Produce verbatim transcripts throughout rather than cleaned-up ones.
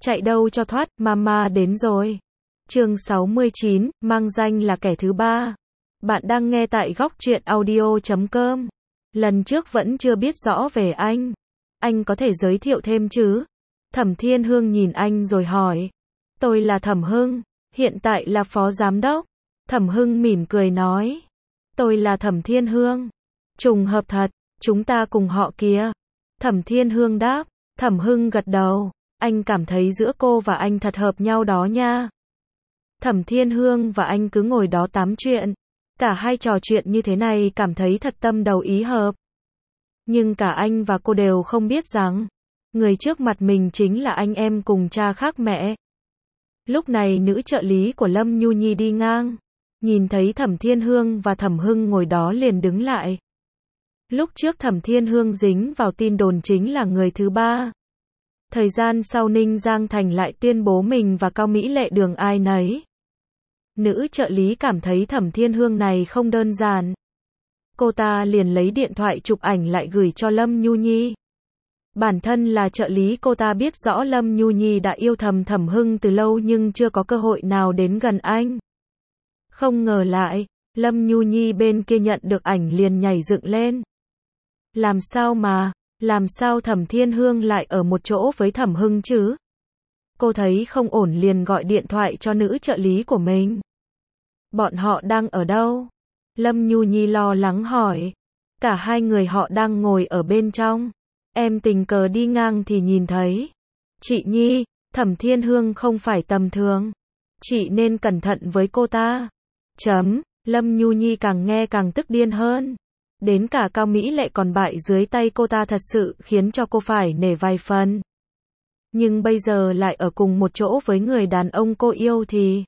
chạy đâu cho thoát, mama đến rồi. Chương sáu mươi chín, mang danh là kẻ thứ ba. Bạn đang nghe tại góc truyện audio chấm com. Lần trước vẫn chưa biết rõ về anh. Anh có thể giới thiệu thêm chứ? Thẩm Thiên Hương nhìn anh rồi hỏi. Tôi là Thẩm Hưng, hiện tại là phó giám đốc. Thẩm Hưng mỉm cười nói. Tôi là Thẩm Thiên Hương. Trùng hợp thật, chúng ta cùng họ kia. Thẩm Thiên Hương đáp. Thẩm Hưng gật đầu. Anh cảm thấy giữa cô và anh thật hợp nhau đó nha. Thẩm Thiên Hương và anh cứ ngồi đó tám chuyện. Cả hai trò chuyện như thế này cảm thấy thật tâm đầu ý hợp. Nhưng cả anh và cô đều không biết rằng, người trước mặt mình chính là anh em cùng cha khác mẹ. Lúc này nữ trợ lý của Lâm Nhu Nhi đi ngang. Nhìn thấy Thẩm Thiên Hương và Thẩm Hưng ngồi đó liền đứng lại. Lúc trước Thẩm Thiên Hương dính vào tin đồn chính là người thứ ba. Thời gian sau Ninh Giang Thành lại tuyên bố mình và Cao Mỹ Lệ đường ai nấy. Nữ trợ lý cảm thấy Thẩm Thiên Hương này không đơn giản. Cô ta liền lấy điện thoại chụp ảnh lại gửi cho Lâm Nhu Nhi. Bản thân là trợ lý cô ta biết rõ Lâm Nhu Nhi đã yêu thầm Thẩm Hưng từ lâu nhưng chưa có cơ hội nào đến gần anh. Không ngờ lại, Lâm Nhu Nhi bên kia nhận được ảnh liền nhảy dựng lên. Làm sao mà, làm sao Thẩm Thiên Hương lại ở một chỗ với Thẩm Hưng chứ? Cô thấy không ổn liền gọi điện thoại cho nữ trợ lý của mình. Bọn họ đang ở đâu? Lâm Nhu Nhi lo lắng hỏi. Cả hai người họ đang ngồi ở bên trong. Em tình cờ đi ngang thì nhìn thấy. Chị Nhi, Thẩm Thiên Hương không phải tầm thường. Chị nên cẩn thận với cô ta. Chấm, Lâm Nhu Nhi càng nghe càng tức điên hơn. Đến cả Cao Mỹ Lệ còn bại dưới tay cô ta thật sự khiến cho cô phải nể vài phần. Nhưng bây giờ lại ở cùng một chỗ với người đàn ông cô yêu thì...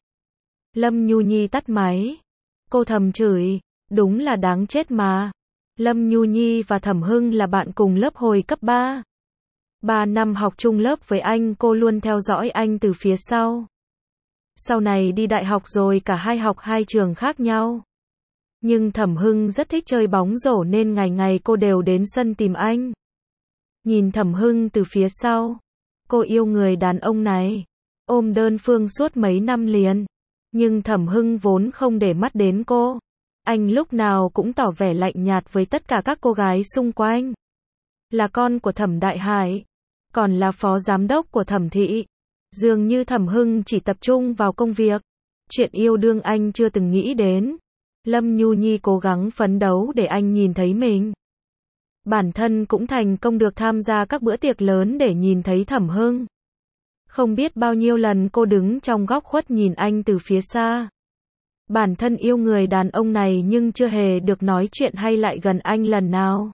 Lâm Nhu Nhi tắt máy. Cô thầm chửi, đúng là đáng chết mà. Lâm Nhu Nhi và Thẩm Hưng là bạn cùng lớp hồi cấp ba. Ba năm học chung lớp với anh, cô luôn theo dõi anh từ phía sau. Sau này đi đại học rồi cả hai học hai trường khác nhau. Nhưng Thẩm Hưng rất thích chơi bóng rổ nên ngày ngày cô đều đến sân tìm anh. Nhìn Thẩm Hưng từ phía sau. Cô yêu người đàn ông này. Ôm đơn phương suốt mấy năm liền. Nhưng Thẩm Hưng vốn không để mắt đến cô. Anh lúc nào cũng tỏ vẻ lạnh nhạt với tất cả các cô gái xung quanh. Là con của Thẩm Đại Hải. Còn là phó giám đốc của Thẩm Thị. Dường như Thẩm Hưng chỉ tập trung vào công việc. Chuyện yêu đương anh chưa từng nghĩ đến. Lâm Nhu Nhi cố gắng phấn đấu để anh nhìn thấy mình. Bản thân cũng thành công được tham gia các bữa tiệc lớn để nhìn thấy Thẩm Hưng. Không biết bao nhiêu lần cô đứng trong góc khuất nhìn anh từ phía xa. Bản thân yêu người đàn ông này nhưng chưa hề được nói chuyện hay lại gần anh lần nào.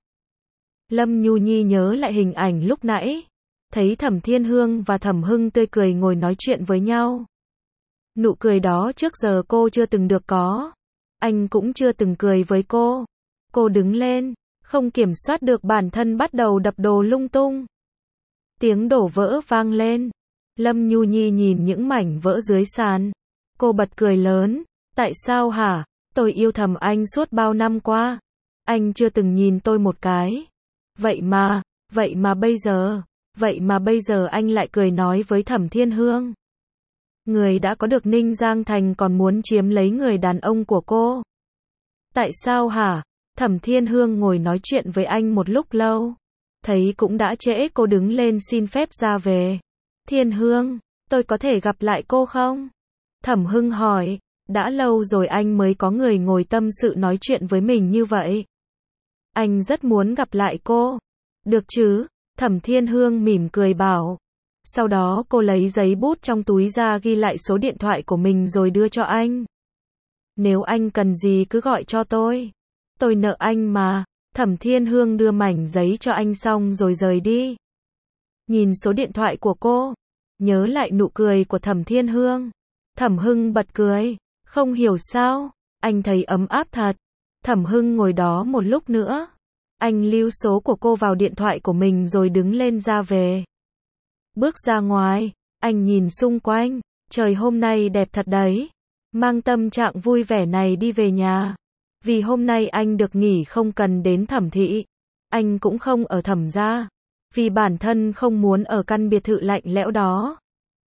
Lâm Nhu Nhi nhớ lại hình ảnh lúc nãy. Thấy Thẩm Thiên Hương và Thẩm Hưng tươi cười ngồi nói chuyện với nhau. Nụ cười đó trước giờ cô chưa từng được có. Anh cũng chưa từng cười với cô. Cô đứng lên, không kiểm soát được bản thân bắt đầu đập đồ lung tung. Tiếng đổ vỡ vang lên. Lâm Nhu Nhi nhìn những mảnh vỡ dưới sàn. Cô bật cười lớn. Tại sao hả? Tôi yêu thầm anh suốt bao năm qua. Anh chưa từng nhìn tôi một cái. Vậy mà, vậy mà bây giờ, vậy mà bây giờ anh lại cười nói với Thẩm Thiên Hương. Người đã có được Ninh Giang Thành còn muốn chiếm lấy người đàn ông của cô. Tại sao hả? Thẩm Thiên Hương ngồi nói chuyện với anh một lúc lâu. Thấy cũng đã trễ cô đứng lên xin phép ra về. Thiên Hương, tôi có thể gặp lại cô không? Thẩm Hưng hỏi. Đã lâu rồi anh mới có người ngồi tâm sự nói chuyện với mình như vậy. Anh rất muốn gặp lại cô. Được chứ? Thẩm Thiên Hương mỉm cười bảo. Sau đó cô lấy giấy bút trong túi ra ghi lại số điện thoại của mình rồi đưa cho anh. Nếu anh cần gì cứ gọi cho tôi. Tôi nợ anh mà. Thẩm Thiên Hương đưa mảnh giấy cho anh xong rồi rời đi. Nhìn số điện thoại của cô. Nhớ lại nụ cười của Thẩm Thiên Hương. Thẩm Hưng bật cười. Không hiểu sao. Anh thấy ấm áp thật. Thẩm Hưng ngồi đó một lúc nữa. Anh lưu số của cô vào điện thoại của mình rồi đứng lên ra về. Bước ra ngoài, anh nhìn xung quanh, trời hôm nay đẹp thật đấy. Mang tâm trạng vui vẻ này đi về nhà. Vì hôm nay anh được nghỉ không cần đến Thẩm Thị. Anh cũng không ở Thẩm gia. Vì bản thân không muốn ở căn biệt thự lạnh lẽo đó.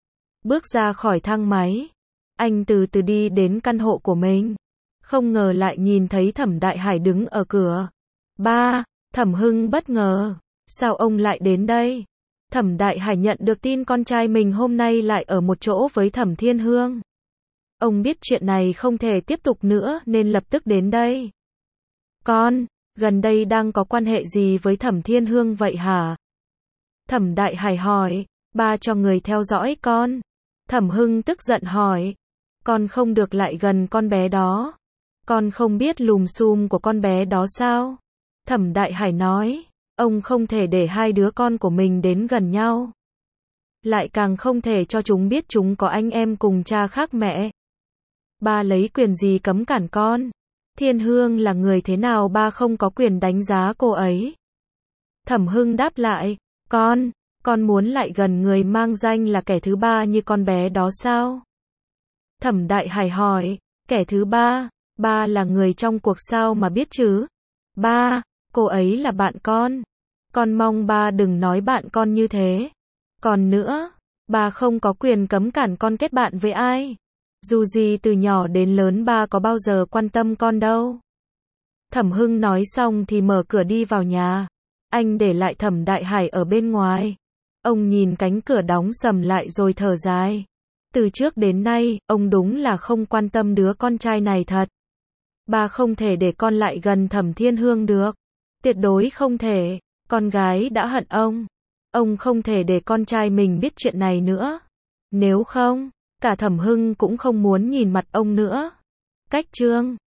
Bước ra khỏi thang máy, anh từ từ đi đến căn hộ của mình. Không ngờ lại nhìn thấy Thẩm Đại Hải đứng ở cửa. Ba, Thẩm Hưng bất ngờ. Sao ông lại đến đây? Thẩm Đại Hải nhận được tin con trai mình hôm nay lại ở một chỗ với Thẩm Thiên Hương. Ông biết chuyện này không thể tiếp tục nữa nên lập tức đến đây. Con, gần đây đang có quan hệ gì với Thẩm Thiên Hương vậy hả? Thẩm Đại Hải hỏi. Ba cho người theo dõi con. Thẩm Hưng tức giận hỏi. Con không được lại gần con bé đó. Con không biết lùm xùm của con bé đó sao? Thẩm Đại Hải nói. Ông không thể để hai đứa con của mình đến gần nhau. Lại càng không thể cho chúng biết chúng có anh em cùng cha khác mẹ. Ba lấy quyền gì cấm cản con? Thiên Hương là người thế nào ba không có quyền đánh giá cô ấy? Thẩm Hưng đáp lại. Con, con muốn lại gần người mang danh là kẻ thứ ba như con bé đó sao? Thẩm Đại Hải hỏi. Kẻ thứ ba? Ba là người trong cuộc sao mà biết chứ? Ba, cô ấy là bạn con. Con mong ba đừng nói bạn con như thế. Còn nữa, ba không có quyền cấm cản con kết bạn với ai. Dù gì từ nhỏ đến lớn ba có bao giờ quan tâm con đâu. Thẩm Hưng nói xong thì mở cửa đi vào nhà. Anh để lại Thẩm Đại Hải ở bên ngoài. Ông nhìn cánh cửa đóng sầm lại rồi thở dài. Từ trước đến nay, ông đúng là không quan tâm đứa con trai này thật. Ba không thể để con lại gần Thẩm Thiên Hương được. Tuyệt đối không thể. Con gái đã hận ông. Ông không thể để con trai mình biết chuyện này nữa. Nếu không, cả Thẩm Hưng cũng không muốn nhìn mặt ông nữa. Cách chương